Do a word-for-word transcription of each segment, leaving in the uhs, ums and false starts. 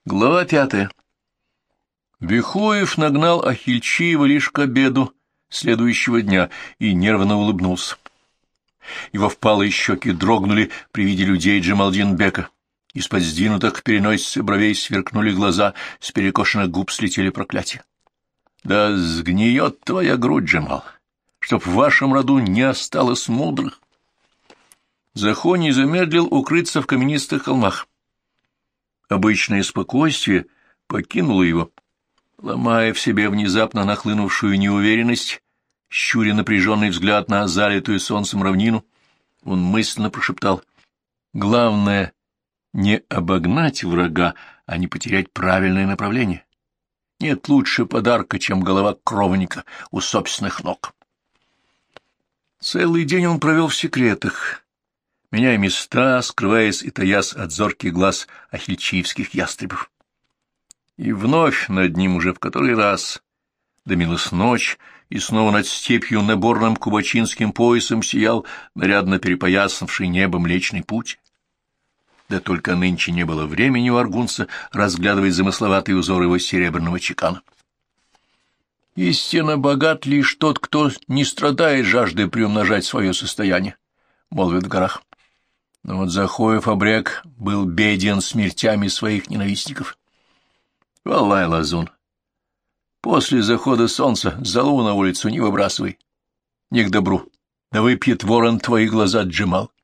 Глава пятая. Бехуев нагнал Ахильчиева лишь к обеду следующего дня и нервно улыбнулся. Его впалые щеки дрогнули при виде людей Джамалдин-бека. Из-под сдвинутых к переносице бровей сверкнули глаза, с перекошенных губ слетели проклятия. — Да сгниет твоя грудь, Джамал, чтоб в вашем роду не осталось мудрых. Захоний замедлил укрыться в каменистых холмах. Обычное спокойствие покинуло его, ломая в себе внезапно нахлынувшую неуверенность, щуря напряженный взгляд на залитую солнцем равнину, он мысленно прошептал: «Главное — не обогнать врага, а не потерять правильное направление. Нет лучше подарка, чем голова кровника у собственных ног». Целый день он провел в секретах, меняя места, скрываясь и таясь от зорких глаз ахильчиевских ястребов. И вновь над ним уже в который раз дымилась ночь, и снова над степью наборным кубачинским поясом сиял нарядно перепоясавший небо Млечный Путь. Да только нынче не было времени у аргунца разглядывать замысловатый узор его серебряного чекана. «Истинно богат лишь тот, кто не страдает жаждой приумножать свое состояние», — молвит в горах. Но вот Захоев обрек был беден смертями своих ненавистников. Валай, лазун, после захода солнца залу на улицу не выбрасывай. Не к добру, да выпьет ворон твои глаза, Джамал.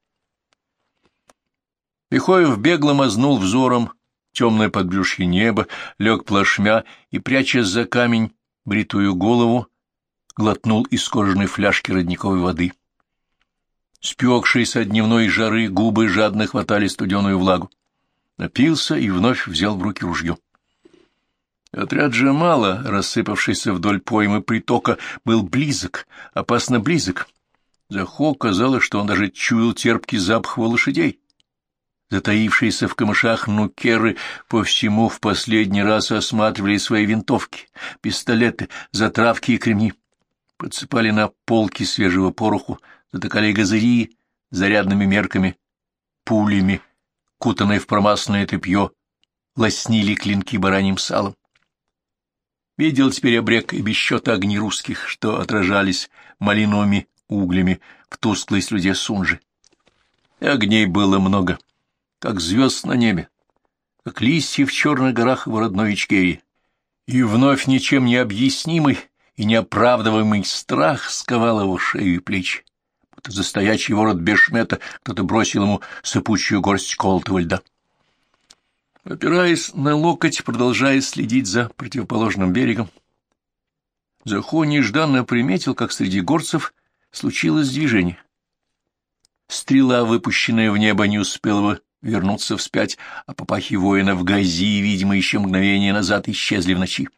Бехуев бегло мазнул взором темное подбрюшье неба, лег плашмя и, прячась за камень бритую голову, глотнул из кожаной фляжки родниковой воды. Спекшиеся от дневной жары губы жадно хватали студеную влагу. Напился и вновь взял в руки ружье. Отряд Джамала, рассыпавшийся вдоль поймы притока, был близок, опасно близок. Захо казалось, что он даже чуял терпкий запах его лошадей. Затаившиеся в камышах нукеры по всему в последний раз осматривали свои винтовки, пистолеты, затравки и кремни. Подсыпали на полки свежего пороху, затыкали газыри зарядными мерками, пулями, кутанные в промасленное тряпье, лоснили клинки бараньим салом. Видел теперь обрек и без счета огни русских, что отражались малиновыми углями в тусклой слюде Сунжи. И огней было много, как звезд на небе, как листья в черных горах в родной Ичкерии. И вновь ничем не объяснимый и неоправдываемый страх сковал его шею и плечи, будто за стоячий ворот бешмета кто-то бросил ему сыпучую горсть колотого льда. Опираясь на локоть, продолжая следить за противоположным берегом, Захо нежданно приметил, как среди горцев случилось движение. Стрела, выпущенная в небо, не успела бы вернуться вспять, а папахи воина в гази, видимо, еще мгновение назад исчезли в ночи.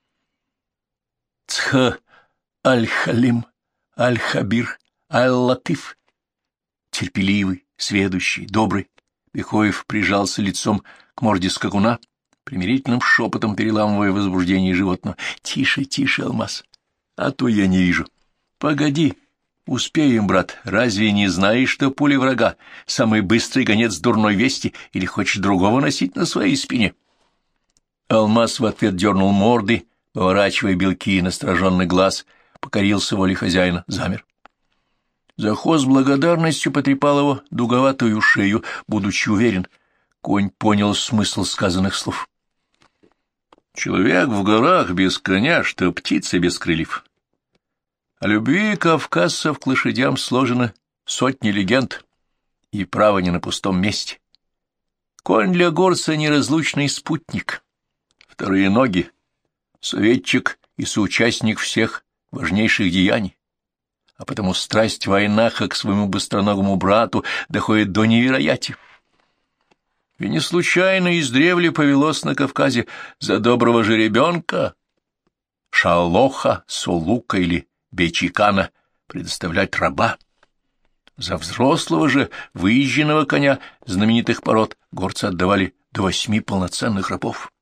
Цха аль-Халим, аль-Хабир, аль-Латиф, терпеливый, сведущий, добрый, Бехуев прижался лицом к морде скакуна, примирительным шепотом переламывая возбуждение животного. — Тише, тише, Алмаз, а то я не вижу. — Погоди, успеем, брат, разве не знаешь, что пуля врага — самый быстрый гонец дурной вести, или хочешь другого носить на своей спине? Алмаз в ответ дернул морды, поворачивая белки настороженный глаз, покорился воле хозяина, замер. Захо с благодарностью потрепал его дуговатую шею, будучи уверен, конь понял смысл сказанных слов. Человек в горах без коня, что птица без крыльев. О любви кавказцев к лошадям сложено сотни легенд, и право не на пустом месте. Конь для горца — неразлучный спутник, вторые ноги, советчик и соучастник всех важнейших деяний. А потому страсть Войнаха к своему быстроногому брату доходит до невероятия. И не случайно издревле повелось на Кавказе за доброго жеребенка, шалоха, сулука или бечикана предоставлять раба. За взрослого же выезженного коня знаменитых пород горцы отдавали до восьми полноценных рабов.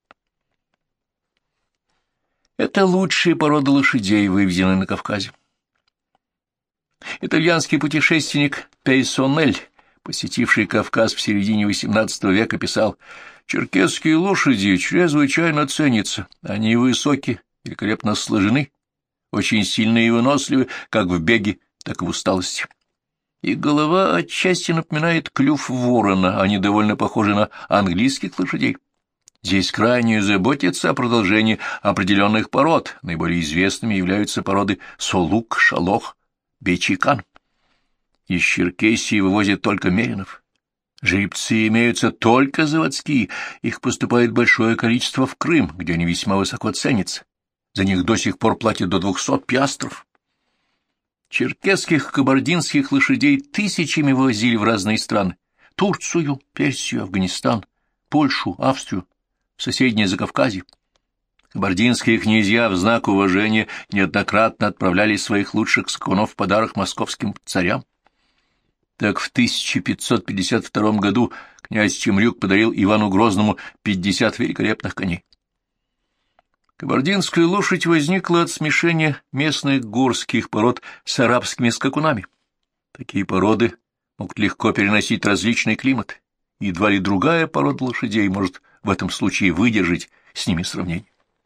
Это лучшие породы лошадей, выведенные на Кавказе. Итальянский путешественник Пейсонель посетивший Кавказ в середине восемнадцатого века, писал: «Черкесские лошади чрезвычайно ценятся. Они высокие, великолепно сложены, очень сильные и выносливы, как в беге, так и в усталости. Их голова отчасти напоминает клюв ворона, они довольно похожи на английских лошадей. Здесь крайне заботятся о продолжении определенных пород. Наиболее известными являются породы Солук, Шалох, Бечикан. Из Черкесии вывозят только меринов. Жеребцы имеются только заводские, их поступает большое количество в Крым, где они весьма высоко ценятся. За них до сих пор платят до двухсот пиастров. Черкесских кабардинских лошадей тысячами вывозили в разные страны: Турцию, Персию, Афганистан, Польшу, Австрию, соседнее Закавказье. Кабардинские князья в знак уважения неоднократно отправляли своих лучших скакунов в подарок московским царям. Так в тысяча пятьсот пятьдесят втором году князь Темрюк подарил Ивану Грозному пятьдесят великолепных коней. Кабардинская лошадь возникла от смешения местных горских пород с арабскими скакунами. Такие породы могут легко переносить различный климат, и едва ли другая порода лошадей может в этом случае выдержать с ними сравнение.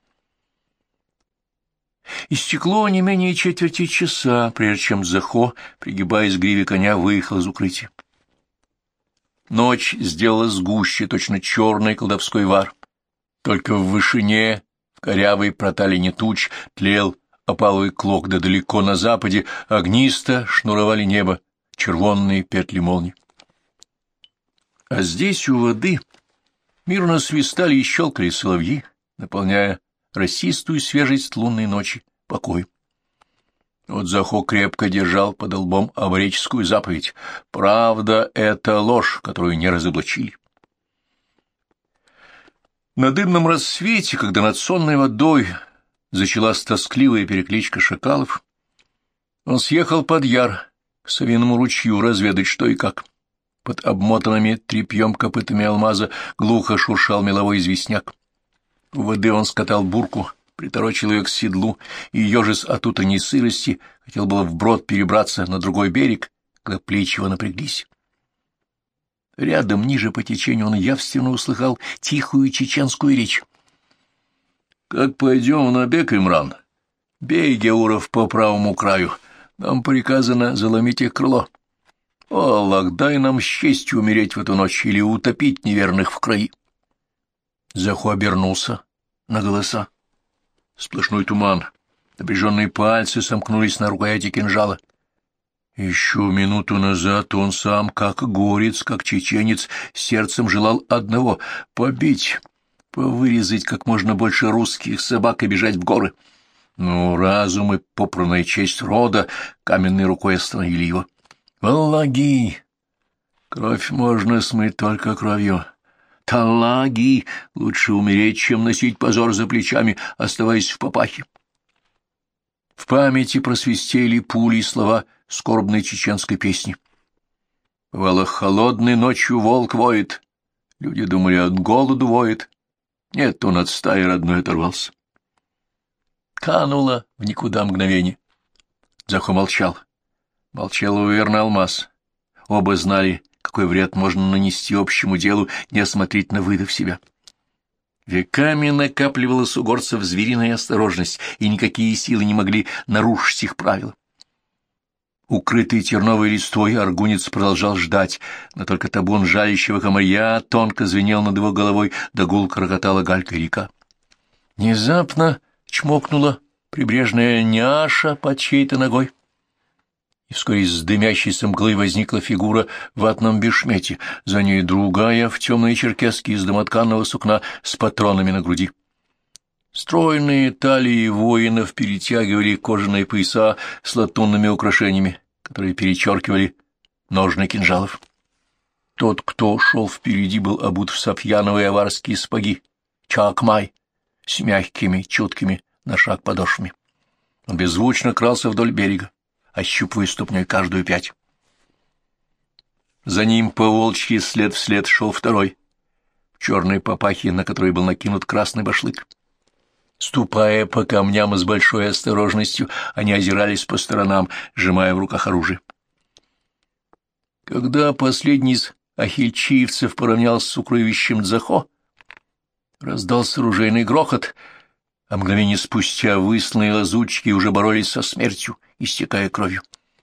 Истекло не менее четверти часа, прежде чем Захо, пригибаясь к гриве коня, выехал из укрытия. Ночь сделалась гуще, точно черный колдовской вар. Только в вышине, в корявой проталине туч, тлел опаловый клок, да далеко на западе огнисто шнуровали небо червонные петли молний. А здесь у воды мирно свистали и щелкали соловьи, наполняя росистую свежесть лунной ночи покой. Вот Захо крепко держал под лбом аварическую заповедь: «Правда — это ложь, которую не разоблачили». На дымном рассвете, когда над сонной водой зачалась тоскливая перекличка шакалов, он съехал под яр к Савиному ручью разведать, что и как. Под обмотанными тряпьем копытами алмаза глухо шуршал меловой известняк. У воды он скатал бурку, приторочил ее к седлу, и, ежась от утренней сырости, хотел было вброд перебраться на другой берег, когда плечи его напряглись. Рядом, ниже по течению, он явственно услыхал тихую чеченскую речь. «Как пойдем в набег, Имран? Бей геуров по правому краю. Нам приказано заломить их крыло. О, Аллах, дай нам с честью умереть в эту ночь или утопить неверных в крови». Заху обернулся на голоса. Сплошной туман. Напряженные пальцы сомкнулись на рукояти кинжала. Еще минуту назад он сам, как горец, как чеченец, сердцем желал одного — побить, повырезать как можно больше русских собак и бежать в горы. Но разум и попранная честь рода каменной рукой остановили его. «Аллаги! Кровь можно смыть только кровью. Таллаги! Лучше умереть, чем носить позор за плечами, оставаясь в папахе». В памяти просвистели пули и слова скорбной чеченской песни. Бывало, холодной ночью волк воет. Люди думали, от голоду воет. Нет, он от стаи родной оторвался. Кануло в никуда мгновение. Захо молчал. Молчал и верный алмаз. Оба знали, какой вред можно нанести общему делу, неосмотрительно выдав себя. Веками накапливалась у горцев звериная осторожность, и никакие силы не могли нарушить их правила. Укрытый терновой листвой аргунец продолжал ждать, но только табун жалящего комарья тонко звенел над его головой, да гулко рокотала галька река. Внезапно чмокнула прибрежная няша под чьей-то ногой, и вскоре из дымящейся мглы возникла фигура в ватном бешмете, за ней другая в темной черкеске из домотканного сукна с патронами на груди. Стройные талии воинов перетягивали кожаные пояса с латунными украшениями, которые перечеркивали ножны кинжалов. Тот, кто шел впереди, был обут в софьяновые аварские сапоги, чакмай, с мягкими, чуткими на шаг подошвами. Он беззвучно крался вдоль берега, ощупывая ступней каждую пять. За ним по волчьи след вслед шел второй, в черной папахе, на которой был накинут красный башлык. Ступая по камням с большой осторожностью, они озирались по сторонам, сжимая в руках оружие. Когда последний из ахильчиевцев поравнялся с укрывищем Дзахо, раздался оружейный грохот, а мгновение спустя высланные лазутчики уже боролись со смертью, истекая кровью.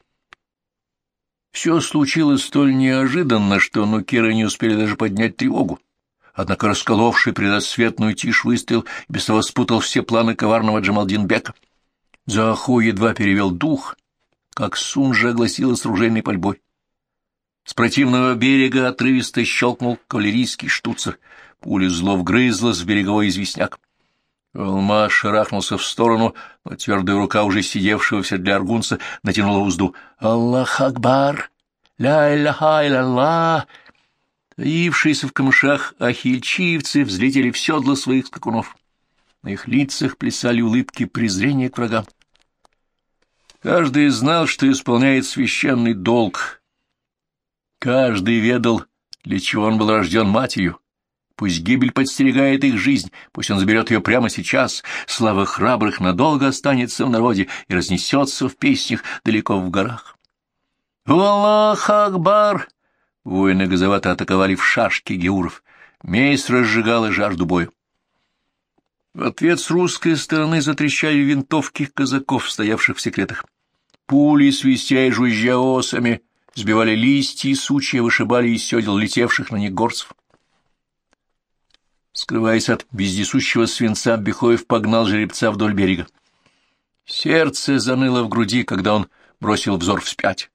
Все случилось столь неожиданно, что нукеры не успели даже поднять тревогу. Однако расколовший предрассветную тишь выстрел и без того спутал все планы коварного Джамалдин-бека. Дзахо едва перевел дух, как Сунжа огласилась ружейной пальбой. С противного берега отрывисто щелкнул кавалерийский штуцер. Пуля зло вгрызлась в береговой известняк. Алмаз шарахнулся в сторону, но твердая рука уже сидевшего в седле аргунца натянула узду. «Аллах Акбар! Ля-ля-ха-ля-ла!» Таившиеся в камышах ахильчиевцы взлетели в седла своих скакунов. На их лицах плясали улыбки презрения к врагам. Каждый знал, что исполняет священный долг. Каждый ведал, для чего он был рожден матерью. Пусть гибель подстерегает их жизнь, пусть он заберет ее прямо сейчас. Слава храбрых надолго останется в народе и разнесется в песнях далеко в горах. «Аллах Акбар!» Воины газовато атаковали в шашки геуров. Месть разжигала жажду боя. В ответ с русской стороны затрещали винтовки казаков, стоявших в секретах. Пули, свистя и жужжа осами, сбивали листья и сучья, вышибали из седел летевших на них горцев. Скрываясь от вездесущего свинца, Бехоев погнал жеребца вдоль берега. Сердце заныло в груди, когда он бросил взор вспять.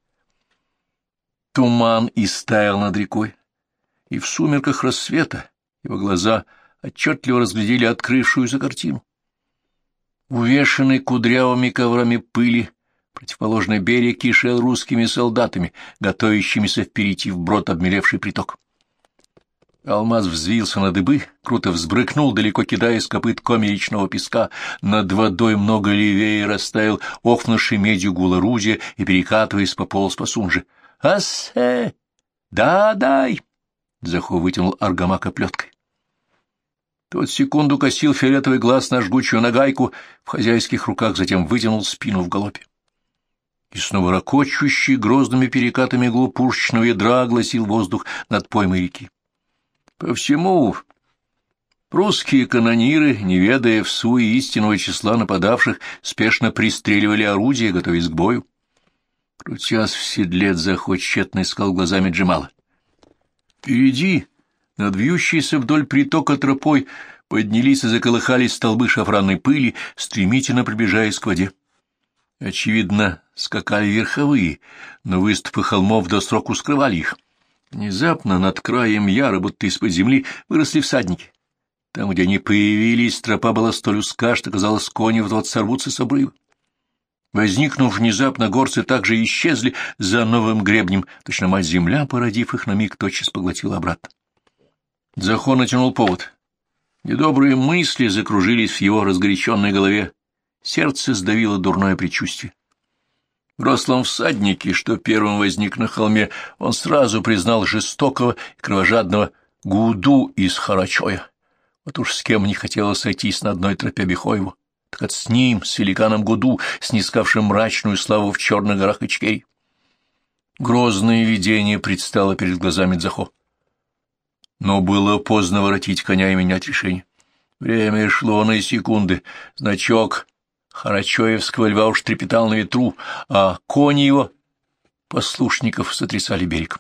Туман истаял над рекой, и в сумерках рассвета его глаза отчетливо разглядели открывшуюся картину. Увешанный кудрявыми коврами пыли, противоположный берег кишел русскими солдатами, готовящимися перейти вброд обмелевший приток. Алмаз взвился на дыбы, круто взбрыкнул, далеко кидая с копыт комья речного песка. Над водой много левее растаял охнувший медью гул орудия и, перекатываясь, пополз по Сунже. «Ассе! Да-дай!» Захо вытянул аргамака плеткой. Тот секунду косил фиолетовый глаз на жгучую нагайку в хозяйских руках, затем вытянул спину в галопе. И снова ракочущий грозными перекатами гул пушечного ядра огласил воздух над поймой реки. По всему русские канониры, не ведая в суе истинного числа нападавших, спешно пристреливали орудия, готовясь к бою. Крутясь в седле, Захо тщетно искал глазами Джемала. Впереди, над вьющейся вдоль притока тропой, поднялись и заколыхались столбы шафранной пыли, стремительно приближаясь к воде. Очевидно, скакали верховые, но выступы холмов до сроку скрывали их. Внезапно над краем яра, будто из-под земли, выросли всадники. Там, где они появились, тропа была столь узка, что, казалось, кони вот-вот сорвутся с обрыва. Возникнув внезапно, горцы также исчезли за новым гребнем, точно мать-земля, породив их, на миг тотчас поглотила обратно. Захо натянул повод. Недобрые мысли закружились в его разгоряченной голове. Сердце сдавило дурное предчувствие. В рослом всаднике, что первым возник на холме, он сразу признал жестокого и кровожадного Гуду из Харачоя. Вот уж с кем не хотелось сойтись на одной тропе Бехоеву, так это с ним, с великаном Гуду, снискавшим мрачную славу в черных горах Ичкерии. Грозное видение предстало перед глазами Дзахо. Но было поздно воротить коня и менять решение. Время шло на секунды. Значок Харачоевского льва уж трепетал на ветру, а кони его послушников сотрясали берег.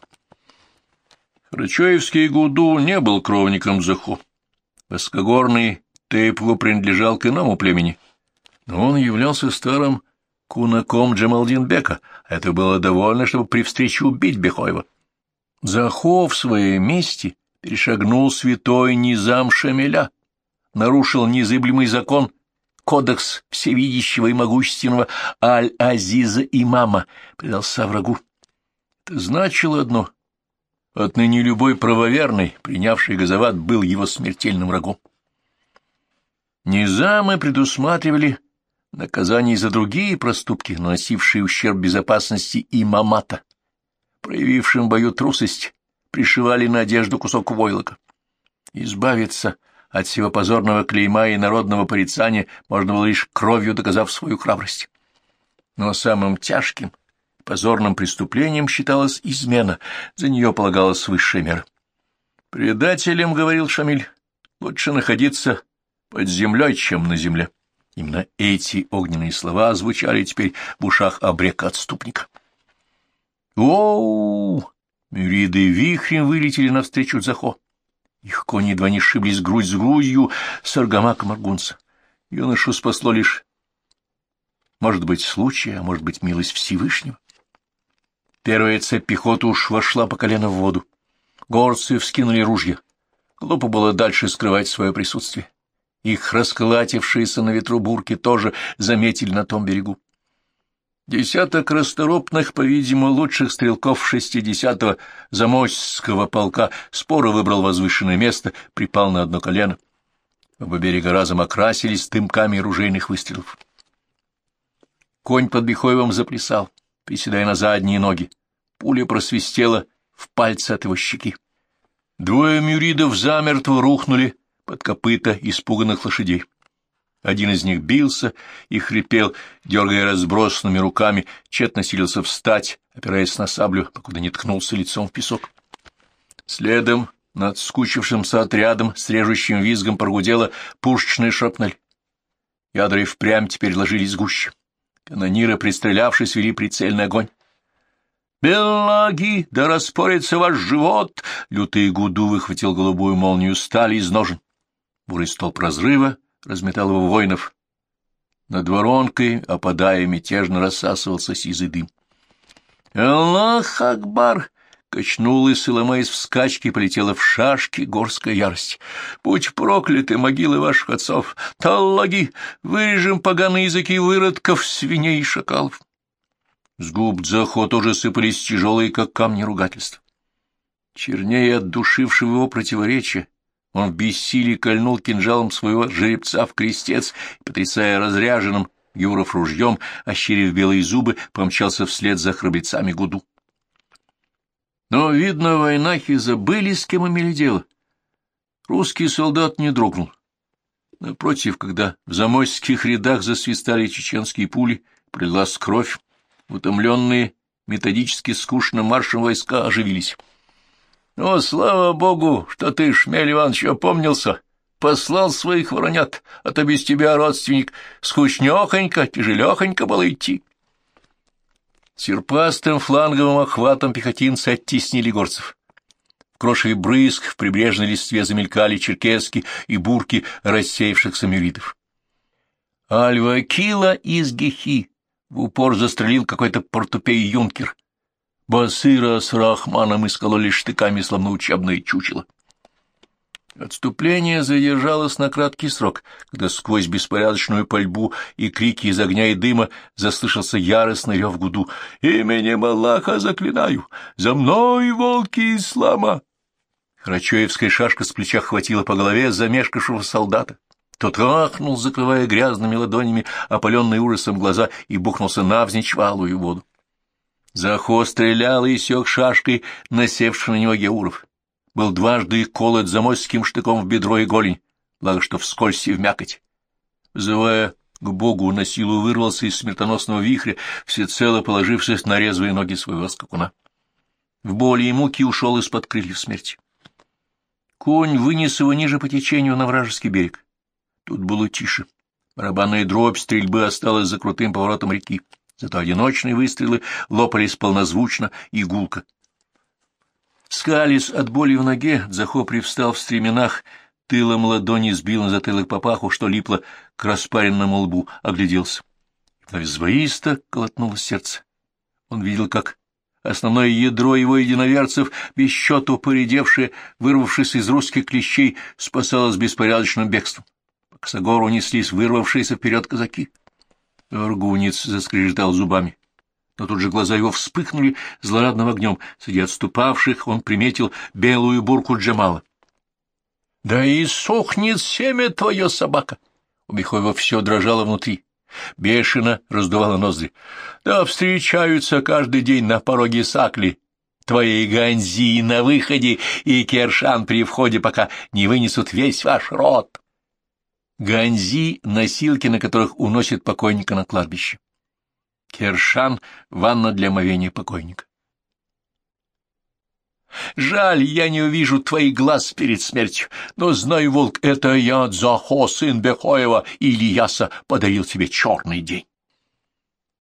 Харачоевский Гуду не был кровником Захо. Воскогорный Тейпгу принадлежал к иному племени, но он являлся старым кунаком Джамалдин-бека, а это было довольно, чтобы при встрече убить Бехоева. Захо в своей мести перешагнул святой низам Шамиля, нарушил незыблемый закон, кодекс всевидящего и могущественного Аль-Азиза имама, предался врагу. Это значило одно: отныне любой правоверный, принявший газават, был его смертельным врагом. Низамы предусматривали наказание за другие проступки, наносившие ущерб безопасности имамата. Проявившим в бою трусость, пришивали на одежду кусок войлока. Избавиться от всего позорного клейма и народного порицания можно было лишь кровью доказав свою храбрость. Но самым тяжким, Позорным преступлением считалась измена, за нее полагалась высшая мера. «Предателям, — говорил Шамиль, — лучше находиться под землей, чем на земле». Именно эти огненные слова звучали теперь в ушах Абрека-отступника. «Оу!» — мюриды вихрем вылетели навстречу Дзахо. Их кони едва не сшиблись грудь с грудью с аргамаком аргунца. Юношу спасло лишь, может быть, случай, а может быть, милость Всевышнего. Первая цепь пехоты уж вошла по колено в воду. Горцы вскинули ружья. Глупо было дальше скрывать свое присутствие. Их расколатившиеся на ветру бурки тоже заметили на том берегу. Десяток расторопных, по-видимому, лучших стрелков шестидесятого Замосского полка споро выбрал возвышенное место, припал на одно колено. Оба берега разом окрасились дымками ружейных выстрелов. Конь под Бехоевым заплясал, приседая на задние ноги. Пуля просвистела в пальце от его щеки. Двое мюридов замертво рухнули под копыта испуганных лошадей. Один из них бился и хрипел, дергая разбросанными руками, тщетно силился встать, опираясь на саблю, покуда не ткнулся лицом в песок. Следом над скучившимся отрядом с режущим визгом прогудела пушечная шрапнель. Ядра и впрямь теперь ложились гуще. Канониры, пристрелявшись, вели прицельный огонь. «Беллаги, да распорится ваш живот!» Лютый Гуду выхватил голубую молнию стали из ножен. Бурый столб разрыва разметал его воинов. Над воронкой, опадая, мятежно рассасывался сизый дым. «Аллах Акбар!» Качнулась Иломейс в скачке и полетела в шашки горская ярость. «Будь прокляты могилы ваших отцов! Таллаги! Вырежем поганые языки выродков, свиней и шакалов!» С губ Дзахо тоже сыпались тяжелые, как камни, ругательства. Чернее от душившего его противоречия, он в бессилии кольнул кинжалом своего жеребца в крестец и, потрясая разряженным Юров ружьем, ощерив белые зубы, помчался вслед за храбрецами Гуду. Но, видно, войнахи забыли, с кем имели дело. Русский солдат не дрогнул. Напротив, когда в замойских рядах засвистали чеченские пули, прилилась кровь, утомленные методически скучным маршем войска оживились. — О, слава богу, что ты, Шмель Иванович, опомнился, послал своих воронят, а то без тебя, родственник, скучнёхонько, тяжелёхонько было идти. Серпастым фланговым охватом пехотинцы оттеснили горцев. В крошеве брызг в прибрежной листве замелькали черкески и бурки рассеявшихся мюридов. Аль-Вакила из Гехи в упор застрелил какой-то портупей-юнкер. Басыра с Рахманом искололи штыками, словно учебное чучело. Отступление задержалось на краткий срок, когда сквозь беспорядочную пальбу и крики из огня и дыма заслышался яростный рев Гуду. «Именем Аллаха заклинаю! За мной, волки ислама!» Харачоевская шашка с плеча хватила по голове замешкавшего солдата. Тот ахнул, закрывая грязными ладонями опаленные ужасом глаза, и бухнулся навзничь в алую воду. Захо стрелял и сёк шашкой, насевший на него Геуров. Был дважды колот замойским штыком в бедро и голень, благо что вскользь и в мякоть. Взывая к Богу, на силу вырвался из смертоносного вихря, всецело положившись на резвые ноги своего скакуна. В боли и муки ушел из-под крыльев смерти. Конь вынес его ниже по течению на вражеский берег. Тут было тише. Барабанная дробь стрельбы осталась за крутым поворотом реки. Зато одиночные выстрелы лопались полнозвучно и гулко. Скались от боли в ноге, Дзахо привстал в стременах, тылом ладони сбил на затылок папаху, что липло к распаренному лбу, огляделся. Вновь звоисто колотнулось сердце. Он видел, как основное ядро его единоверцев, без счету поредевшее, вырвавшись из русских клещей, спасалось беспорядочным бегством. По косогору неслись вырвавшиеся вперед казаки. Аргунец заскрежетал зубами, но тут же глаза его вспыхнули злорадным огнем. Среди отступавших он приметил белую бурку Джамала. — Да и сохнет семя твое, собака! У Бехоева все дрожало внутри, бешено раздувало ноздри. — Да встречаются каждый день на пороге Сакли твои Ганзи на выходе и Кершан при входе, пока не вынесут весь ваш род. Ганзи — носилки, на которых уносят покойника на кладбище. Кершан — ванна для омовения покойника. Жаль, я не увижу твоих глаз перед смертью, но знай, волк, это я, Дзахо, сын Бехоева и Ильяса, подарил тебе черный день.